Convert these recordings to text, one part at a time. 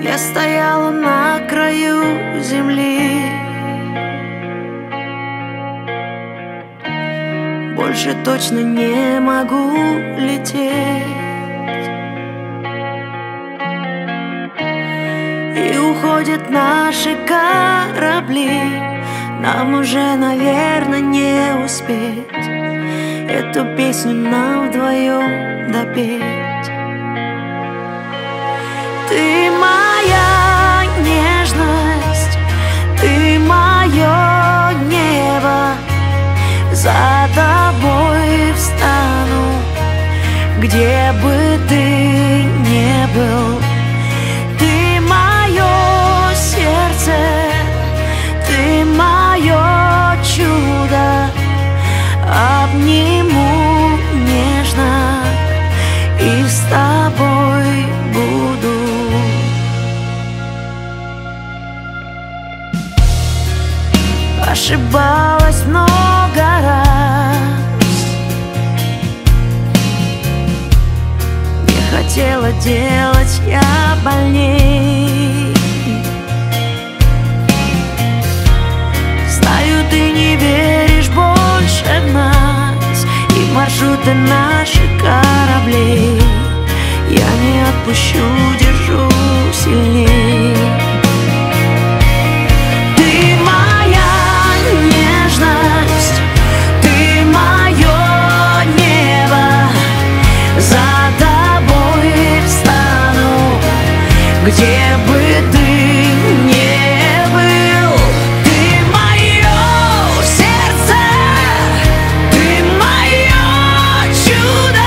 Я стояла на краю земли, больше точно не могу лететь. И уходят наши корабли, нам уже, наверное, не успеть эту песню нам вдвоем допеть. Ты моя нежность, ты мое небо, за тобой встану, где бы ты ни был. Ты мое сердце, ты мое чудо, обниму нежно и с тобой буду. Ошибалась много раз, не хотела делать я больней. Знаю, ты не веришь больше в нас и в маршруты наших кораблей. Я не отпущу, держу сильней. Где бы ты ни был, ты мое сердце, ты мое чудо,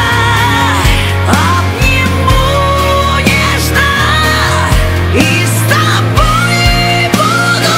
обниму нежно и с тобой буду.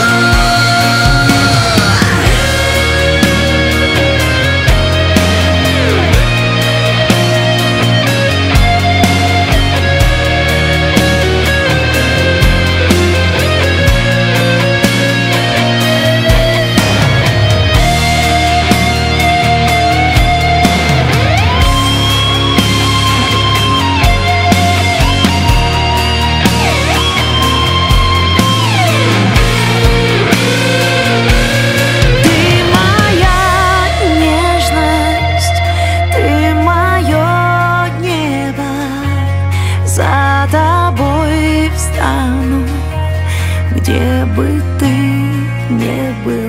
За тобой встану, где бы ты ни был.